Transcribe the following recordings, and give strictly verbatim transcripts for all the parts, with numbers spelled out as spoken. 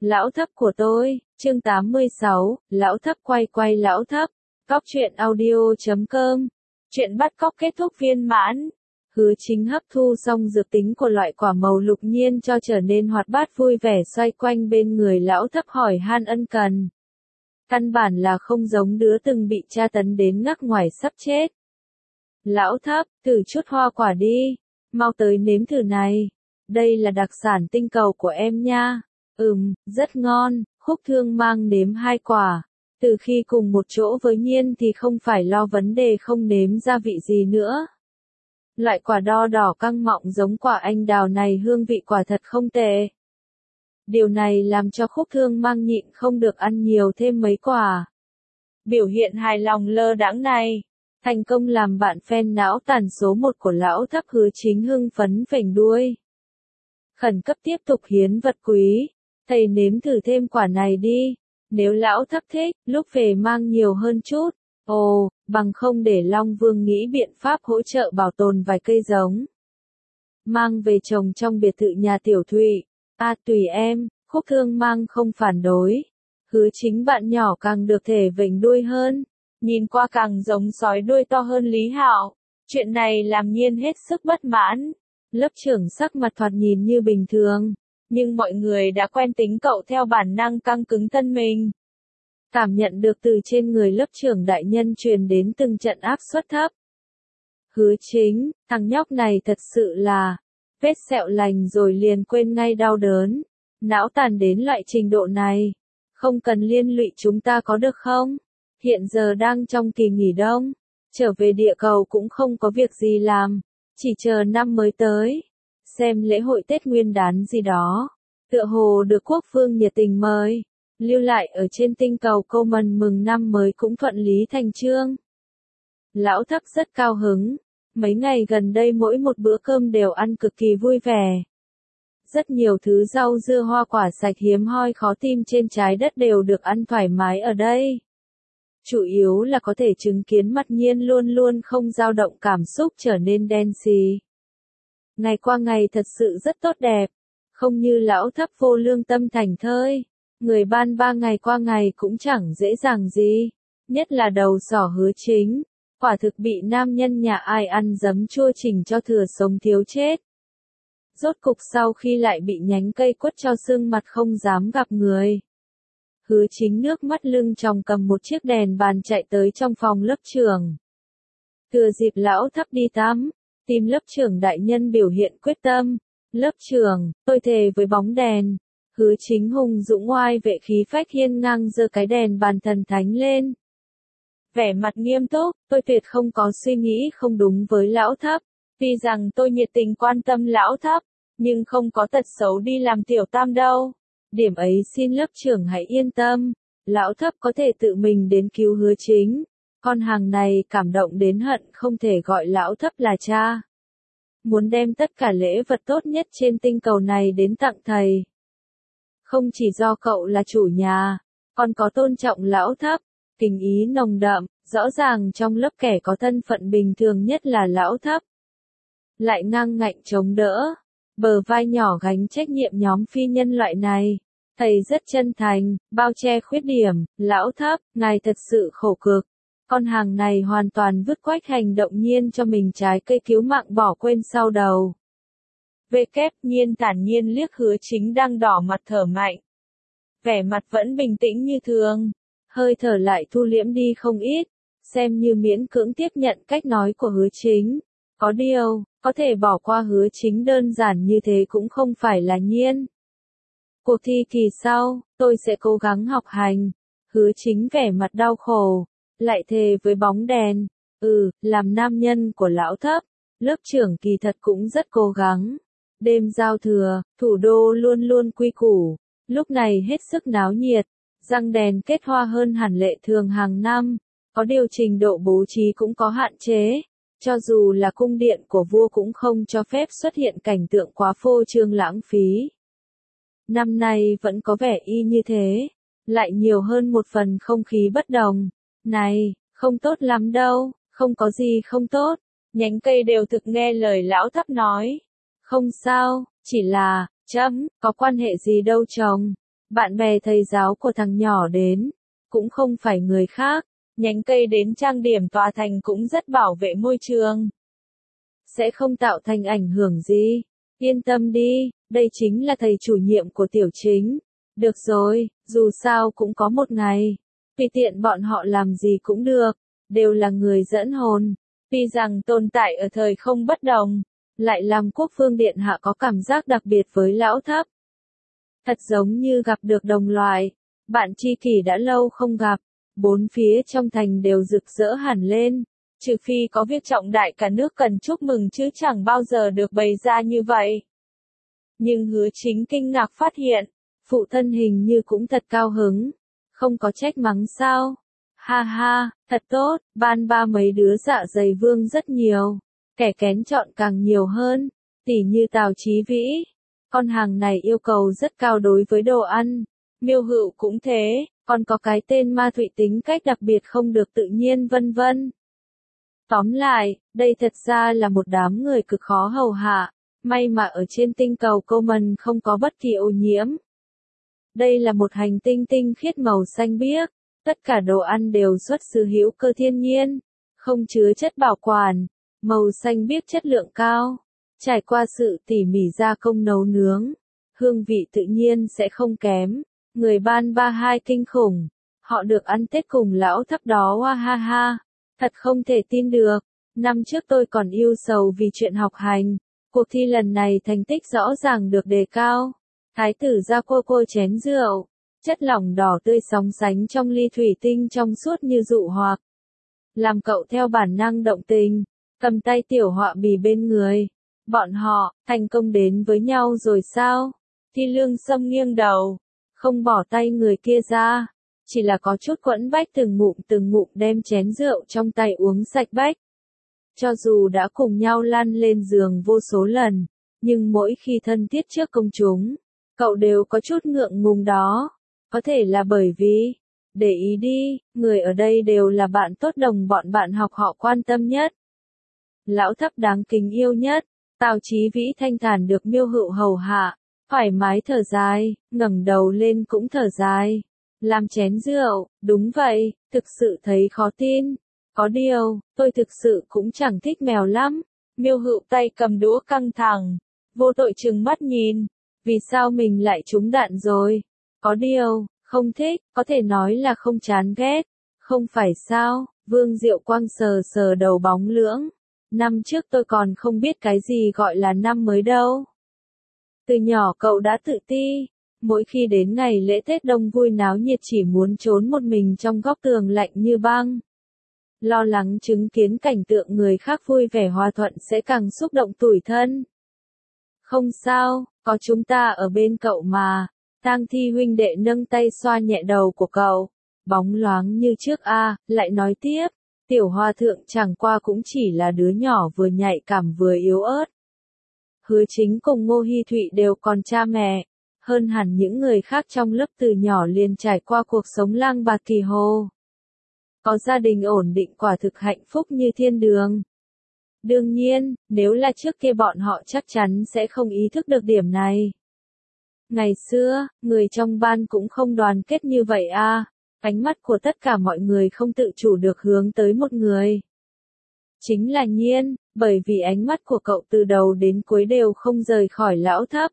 Lão thấp của tôi, chương tám mươi sáu, lão thấp quay quay lão thấp. Cóc truyện audio chấm com. Chuyện bắt cóc kết thúc viên mãn. Hứa Chính hấp thu xong dược tính của loại quả màu lục nhiên cho trở nên hoạt bát vui vẻ xoay quanh bên người lão thấp hỏi han ân cần. Căn bản là không giống đứa từng bị tra tấn đến ngắc ngoài sắp chết. Lão thấp, thử chút hoa quả đi. Mau tới nếm thử này. Đây là đặc sản tinh cầu của em nha. Ừm, rất ngon. Khúc Thương mang nếm hai quả. Từ khi cùng một chỗ với Nhiên thì không phải lo vấn đề không nếm gia vị gì nữa. Loại quả đo đỏ căng mọng giống quả anh đào này hương vị quả thật không tệ. Điều này làm cho Khúc Thương mang nhịn không được ăn nhiều thêm mấy quả. Biểu hiện hài lòng lơ đãng này, thành công làm bạn fan não tàn số một của lão thấp Hứa Chính hưng phấn phềnh đuôi. Khẩn cấp tiếp tục hiến vật quý, thầy nếm thử thêm quả này đi, nếu lão thấp thích, lúc về mang nhiều hơn chút. Ồ, bằng không để Long Vương nghĩ biện pháp hỗ trợ bảo tồn vài cây giống. Mang về trồng trong biệt thự nhà Tiểu Thụy. À tùy em, Khúc Thương mang không phản đối. Hứa Chính bạn nhỏ càng được thể vểnh đuôi hơn. Nhìn qua càng giống sói đuôi to hơn Lý Hạo. Chuyện này làm Nhiên hết sức bất mãn. Lớp trưởng sắc mặt thoạt nhìn như bình thường. Nhưng mọi người đã quen tính cậu theo bản năng căng cứng thân mình. Cảm nhận được từ trên người lớp trưởng đại nhân truyền đến từng trận áp suất thấp. Hứa Chính, thằng nhóc này thật sự là, vết sẹo lành rồi liền quên ngay đau đớn. Não tàn đến loại trình độ này. Không cần liên lụy chúng ta có được không? Hiện giờ đang trong kỳ nghỉ đông. Trở về địa cầu cũng không có việc gì làm. Chỉ chờ năm mới tới. Xem lễ hội Tết Nguyên đán gì đó. Tựa hồ được quốc vương nhiệt tình mời. Lưu lại ở trên tinh cầu câu mần mừng năm mới cũng thuận lý thành chương. Lão thấp rất cao hứng. Mấy ngày gần đây mỗi một bữa cơm đều ăn cực kỳ vui vẻ. Rất nhiều thứ rau dưa hoa quả sạch hiếm hoi khó tìm trên trái đất đều được ăn thoải mái ở đây. Chủ yếu là có thể chứng kiến mặt Nhiên luôn luôn không dao động cảm xúc trở nên đen xì. Ngày qua ngày thật sự rất tốt đẹp. Không như lão thấp vô lương tâm thành thơi. Người ban ba ngày qua ngày cũng chẳng dễ dàng gì. Nhất là đầu sỏ Hứa Chính. Quả thực bị nam nhân nhà ai ăn giấm chua chỉnh cho thừa sống thiếu chết. Rốt cục sau khi lại bị nhánh cây quất cho sưng mặt không dám gặp người. Hứa Chính nước mắt lưng tròng cầm một chiếc đèn bàn chạy tới trong phòng lớp trưởng. Thừa dịp lão thấp đi tắm, tìm lớp trưởng đại nhân biểu hiện quyết tâm. Lớp trưởng, tôi thề với bóng đèn. Hứa Chính hùng dũng oai vệ khí phách hiên ngang giơ cái đèn bàn thần thánh lên. Vẻ mặt nghiêm túc, tôi tuyệt không có suy nghĩ không đúng với lão thấp. Tuy rằng tôi nhiệt tình quan tâm lão thấp, nhưng không có tật xấu đi làm tiểu tam đâu. Điểm ấy xin lớp trưởng hãy yên tâm. Lão thấp có thể tự mình đến cứu Hứa Chính. Con hàng này cảm động đến hận không thể gọi lão thấp là cha. Muốn đem tất cả lễ vật tốt nhất trên tinh cầu này đến tặng thầy. Không chỉ do cậu là chủ nhà, còn có tôn trọng lão thấp, tình ý nồng đậm, rõ ràng trong lớp kẻ có thân phận bình thường nhất là lão thấp. Lại ngang ngạnh chống đỡ, bờ vai nhỏ gánh trách nhiệm nhóm phi nhân loại này. Thầy rất chân thành, bao che khuyết điểm, lão thấp, ngài thật sự khổ cực. Con hàng này hoàn toàn vứt quách hành động Nhiên cho mình trái cây cứu mạng bỏ quên sau đầu. Về kép Nhiên thản nhiên liếc Hứa Chính đang đỏ mặt thở mạnh. Vẻ mặt vẫn bình tĩnh như thường, hơi thở lại thu liễm đi không ít, xem như miễn cưỡng tiếp nhận cách nói của Hứa Chính. Có điều, có thể bỏ qua Hứa Chính đơn giản như thế cũng không phải là Nhiên. Cuộc thi kỳ sau, tôi sẽ cố gắng học hành. Hứa Chính vẻ mặt đau khổ, lại thề với bóng đèn. Ừ, làm nam nhân của lão thấp, lớp trưởng kỳ thật cũng rất cố gắng. Đêm giao thừa, thủ đô luôn luôn quy củ, lúc này hết sức náo nhiệt, răng đèn kết hoa hơn hẳn lệ thường hàng năm, có điều trình độ bố trí cũng có hạn chế, cho dù là cung điện của vua cũng không cho phép xuất hiện cảnh tượng quá phô trương lãng phí. Năm nay vẫn có vẻ y như thế, lại nhiều hơn một phần không khí bất đồng. Này, không tốt lắm đâu, không có gì không tốt, nhánh cây đều thực nghe lời lão thấp nói. Không sao, chỉ là, chấm, có quan hệ gì đâu chồng. Bạn bè thầy giáo của thằng nhỏ đến, cũng không phải người khác, nhánh cây đến trang điểm tòa thành cũng rất bảo vệ môi trường. Sẽ không tạo thành ảnh hưởng gì. Yên tâm đi, đây chính là thầy chủ nhiệm của Tiểu Chính. Được rồi, dù sao cũng có một ngày. Tùy tiện bọn họ làm gì cũng được, đều là người dẫn hồn. Tuy rằng tồn tại ở thời không bất đồng, lại làm Quốc Vương Điện Hạ có cảm giác đặc biệt với Lão Thấp. Thật giống như gặp được đồng loại, bạn tri kỷ đã lâu không gặp, bốn phía trong thành đều rực rỡ hẳn lên, trừ phi có việc trọng đại cả nước cần chúc mừng chứ chẳng bao giờ được bày ra như vậy. Nhưng Hứa Chính kinh ngạc phát hiện, phụ thân hình như cũng thật cao hứng, không có trách mắng sao. Ha ha, thật tốt, ban ba mấy đứa dạ dày vương rất nhiều, kẻ kén chọn càng nhiều hơn, tỉ như Tào Chí Vĩ. Con hàng này yêu cầu rất cao đối với đồ ăn, Miêu Hựu cũng thế, còn có cái tên Ma Thụy tính cách đặc biệt không được tự nhiên vân vân. Tóm lại, đây thật ra là một đám người cực khó hầu hạ, may mà ở trên tinh cầu Common không có bất kỳ ô nhiễm. Đây là một hành tinh tinh khiết màu xanh biếc, tất cả đồ ăn đều xuất xứ hữu cơ thiên nhiên, không chứa chất bảo quản, màu xanh biếc chất lượng cao, trải qua sự tỉ mỉ gia công nấu nướng, hương vị tự nhiên sẽ không kém. Người ban ba hai kinh khủng, họ được ăn Tết cùng Lão Thấp đó, hoa ha ha, thật không thể tin được. Năm trước tôi còn yêu sầu vì chuyện học hành, cuộc thi lần này thành tích rõ ràng được đề cao. Thái tử ra cô cô chén rượu, chất lỏng đỏ tươi sóng sánh trong ly thủy tinh trong suốt như dụ hoặc. Làm cậu theo bản năng động tình, cầm tay tiểu họa bì bên người. Bọn họ, thành công đến với nhau rồi sao? Thi Lương Sâm nghiêng đầu, không bỏ tay người kia ra, chỉ là có chút quẫn bách từng ngụm từng ngụm đem chén rượu trong tay uống sạch bách. Cho dù đã cùng nhau lăn lên giường vô số lần, nhưng mỗi khi thân thiết trước công chúng, cậu đều có chút ngượng ngùng đó. Có thể là bởi vì, để ý đi, người ở đây đều là bạn tốt đồng bọn bạn học họ quan tâm nhất. Lão Thấp đáng kính yêu nhất, Tào Chí Vĩ thanh thản được Miêu Hựu hầu hạ, thoải mái thở dài, ngẩng đầu lên cũng thở dài. Làm chén rượu, đúng vậy, thực sự thấy khó tin. Có điều, tôi thực sự cũng chẳng thích mèo lắm. Miêu Hựu tay cầm đũa căng thẳng, vô tội trừng mắt nhìn. Vì sao mình lại trúng đạn rồi? Có điều, không thích, có thể nói là không chán ghét. Không phải sao, Vương Diệu Quang sờ sờ đầu bóng lưỡng. Năm trước tôi còn không biết cái gì gọi là năm mới đâu. Từ nhỏ cậu đã tự ti. Mỗi khi đến ngày lễ Tết đông vui náo nhiệt chỉ muốn trốn một mình trong góc tường lạnh như băng. Lo lắng chứng kiến cảnh tượng người khác vui vẻ hòa thuận sẽ càng xúc động tủi thân. Không sao, có chúng ta ở bên cậu mà. Tang Thi huynh đệ nâng tay xoa nhẹ đầu của cậu. Bóng loáng như trước a, lại nói tiếp. Tiểu Hòa thượng chẳng qua cũng chỉ là đứa nhỏ vừa nhạy cảm vừa yếu ớt. Hứa Chính cùng Ngô Hi Thụy đều còn cha mẹ, hơn hẳn những người khác trong lớp từ nhỏ liền trải qua cuộc sống lang bạc kỳ hồ. Có gia đình ổn định quả thực hạnh phúc như thiên đường. Đương nhiên, nếu là trước kia bọn họ chắc chắn sẽ không ý thức được điểm này. Ngày xưa, người trong ban cũng không đoàn kết như vậy a. Ánh mắt của tất cả mọi người không tự chủ được hướng tới một người. Chính là Nhiên, bởi vì ánh mắt của cậu từ đầu đến cuối đều không rời khỏi Lão Thấp.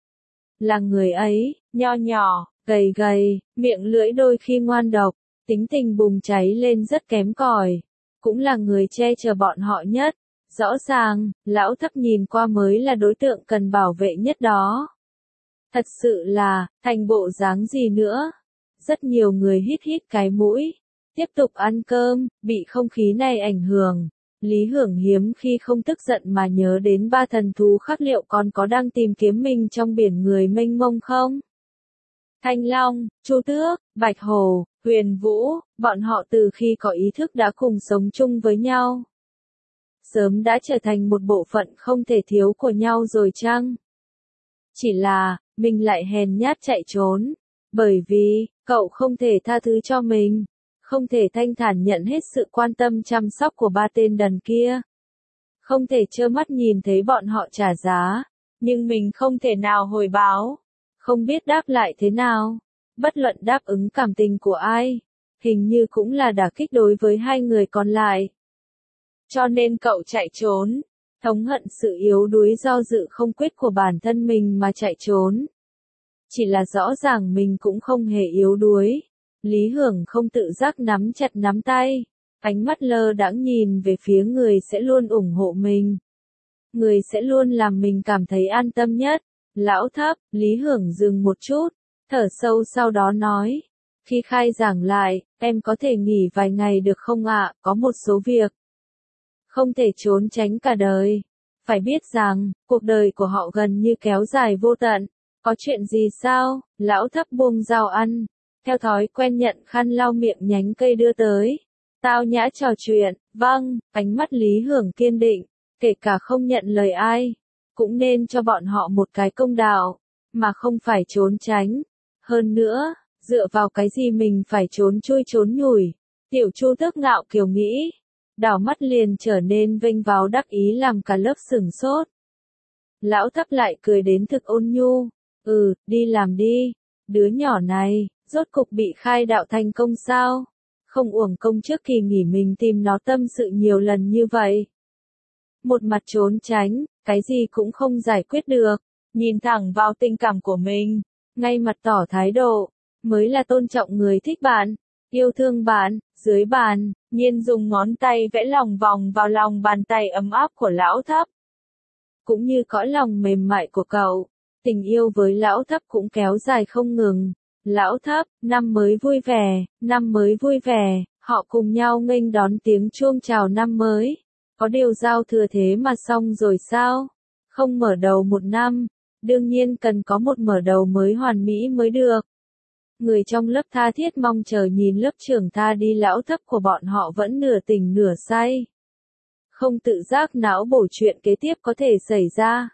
Là người ấy, nho nhỏ, gầy gầy, miệng lưỡi đôi khi ngoan độc, tính tình bùng cháy lên rất kém cỏi, cũng là người che chở bọn họ nhất. Rõ ràng, Lão Thấp nhìn qua mới là đối tượng cần bảo vệ nhất đó. Thật sự là, thành bộ dáng gì nữa? Rất nhiều người hít hít cái mũi, tiếp tục ăn cơm, bị không khí này ảnh hưởng. Lý Hưởng hiếm khi không tức giận mà nhớ đến ba thần thú khác liệu còn có đang tìm kiếm mình trong biển người mênh mông không? Thanh Long, Chu Tước, Bạch Hổ, Huyền Vũ, bọn họ từ khi có ý thức đã cùng sống chung với nhau. Sớm đã trở thành một bộ phận không thể thiếu của nhau rồi chăng? Chỉ là, mình lại hèn nhát chạy trốn, bởi vì, cậu không thể tha thứ cho mình. Không thể thanh thản nhận hết sự quan tâm chăm sóc của ba tên đần kia. Không thể trơ mắt nhìn thấy bọn họ trả giá, nhưng mình không thể nào hồi báo. Không biết đáp lại thế nào. Bất luận đáp ứng cảm tình của ai, hình như cũng là đả kích đối với hai người còn lại. Cho nên cậu chạy trốn, thống hận sự yếu đuối do dự không quyết của bản thân mình mà chạy trốn. Chỉ là rõ ràng mình cũng không hề yếu đuối. Lý Hưởng không tự giác nắm chặt nắm tay, ánh mắt lơ đãng nhìn về phía người sẽ luôn ủng hộ mình. Người sẽ luôn làm mình cảm thấy an tâm nhất. Lão Thấp, Lý Hưởng dừng một chút, thở sâu sau đó nói. Khi khai giảng lại, em có thể nghỉ vài ngày được không ạ? Có một số việc không thể trốn tránh cả đời. Phải biết rằng, cuộc đời của họ gần như kéo dài vô tận. Có chuyện gì sao? Lão Thấp buông dao ăn, theo thói quen nhận khăn lau miệng nhánh cây đưa tới. Tao nhã trò chuyện, vâng, ánh mắt Lý Hưởng kiên định, kể cả không nhận lời ai, cũng nên cho bọn họ một cái công đạo, mà không phải trốn tránh. Hơn nữa, dựa vào cái gì mình phải trốn chui trốn nhủi? Tiểu Chu Tước ngạo kiều nghĩ, đảo mắt liền trở nên vênh váo đắc ý làm cả lớp sửng sốt. Lão Thấp lại cười đến thực ôn nhu, ừ, đi làm đi, đứa nhỏ này, rốt cục bị khai đạo thành công sao? Không uổng công trước kỳ nghỉ mình tìm nó tâm sự nhiều lần như vậy. Một mặt trốn tránh, cái gì cũng không giải quyết được, nhìn thẳng vào tình cảm của mình, ngay mặt tỏ thái độ, mới là tôn trọng người thích bạn, yêu thương bạn. Dưới bàn, Nhiên dùng ngón tay vẽ lòng vòng vào lòng bàn tay ấm áp của Lão Thấp. Cũng như cõi lòng mềm mại của cậu, tình yêu với Lão Thấp cũng kéo dài không ngừng. Lão Thấp, năm mới vui vẻ, năm mới vui vẻ, họ cùng nhau nghênh đón tiếng chuông chào năm mới. Có điều giao thừa thế mà xong rồi sao? Không mở đầu một năm, đương nhiên cần có một mở đầu mới hoàn mỹ mới được. Người trong lớp tha thiết mong chờ nhìn lớp trưởng tha đi Lão Thấp của bọn họ vẫn nửa tỉnh nửa say. Không tự giác não bổ chuyện kế tiếp có thể xảy ra.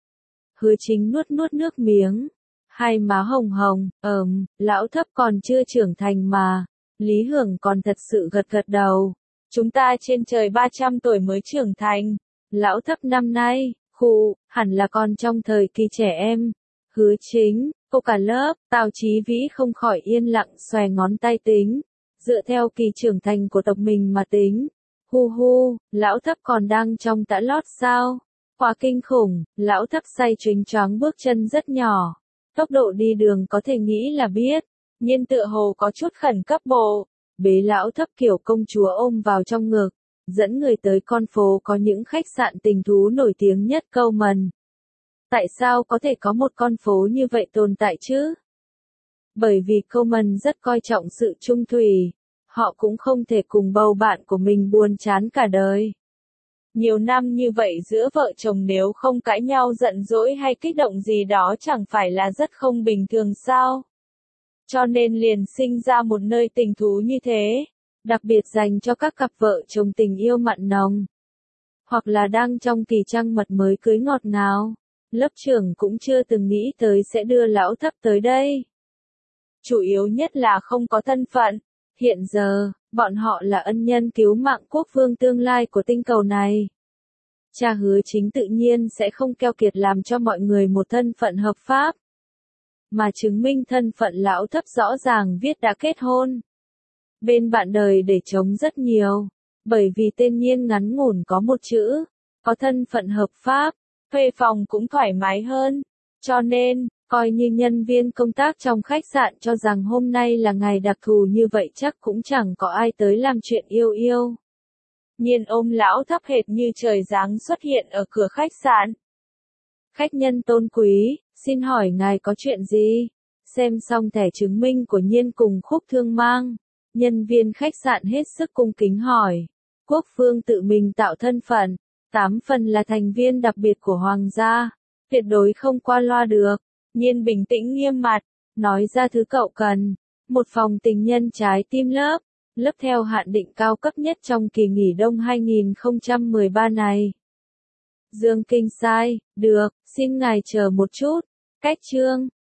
Hứa Chính nuốt nuốt nước miếng, hai má hồng hồng, ờm, Lão Thấp còn chưa trưởng thành mà. Lý Hưởng còn thật sự gật gật đầu. Chúng ta trên trời ba trăm tuổi mới trưởng thành. Lão Thấp năm nay, khụ, hẳn là còn trong thời kỳ trẻ em. Hứa Chính, cô cả lớp, Tào Chí Vĩ không khỏi yên lặng xòe ngón tay tính. Dựa theo kỳ trưởng thành của tộc mình mà tính. Hu hu, Lão Thấp còn đang trong tã lót sao? Quá kinh khủng, Lão Thấp say chuyến choáng bước chân rất nhỏ. Tốc độ đi đường có thể nghĩ là biết. Nhiên tựa hồ có chút khẩn cấp bộ. Bế Lão Thấp kiểu công chúa ôm vào trong ngực. Dẫn người tới con phố có những khách sạn tình thú nổi tiếng nhất Câu Mần. Tại sao có thể có một con phố như vậy tồn tại chứ? Bởi vì Câu Mần rất coi trọng sự trung thủy. Họ cũng không thể cùng bầu bạn của mình buồn chán cả đời. Nhiều năm như vậy giữa vợ chồng nếu không cãi nhau giận dỗi hay kích động gì đó chẳng phải là rất không bình thường sao? Cho nên liền sinh ra một nơi tình thú như thế, đặc biệt dành cho các cặp vợ chồng tình yêu mặn nồng. Hoặc là đang trong kỳ trăng mật mới cưới ngọt ngào. Lớp trưởng cũng chưa từng nghĩ tới sẽ đưa Lão Thấp tới đây. Chủ yếu nhất là không có thân phận. Hiện giờ, bọn họ là ân nhân cứu mạng quốc vương tương lai của tinh cầu này. Cha Hứa Chính tự nhiên sẽ không keo kiệt làm cho mọi người một thân phận hợp pháp. Mà chứng minh thân phận Lão Thấp rõ ràng viết đã kết hôn. Bên bạn đời để chống rất nhiều. Bởi vì tên Nhiên ngắn ngủn có một chữ. Có thân phận hợp pháp. Thuê phòng cũng thoải mái hơn. Cho nên, coi như nhân viên công tác trong khách sạn cho rằng hôm nay là ngày đặc thù như vậy chắc cũng chẳng có ai tới làm chuyện yêu yêu. Nhiên ôm Lão Thấp hệt như trời giáng xuất hiện ở cửa khách sạn. Khách nhân tôn quý, xin hỏi ngài có chuyện gì? Xem xong thẻ chứng minh của Nhiên cùng Khúc Thương mang. Nhân viên khách sạn hết sức cung kính hỏi. Quốc vương tự mình tạo thân phận. Tám phần là thành viên đặc biệt của hoàng gia. Tuyệt đối không qua loa được. Nhiên bình tĩnh nghiêm mặt. Nói ra thứ cậu cần. Một phòng tình nhân trái tim lớp. Lớp theo hạn định cao cấp nhất trong kỳ nghỉ đông hai không một ba này. Dương Kinh sai, được, xin ngài chờ một chút. Cách chương.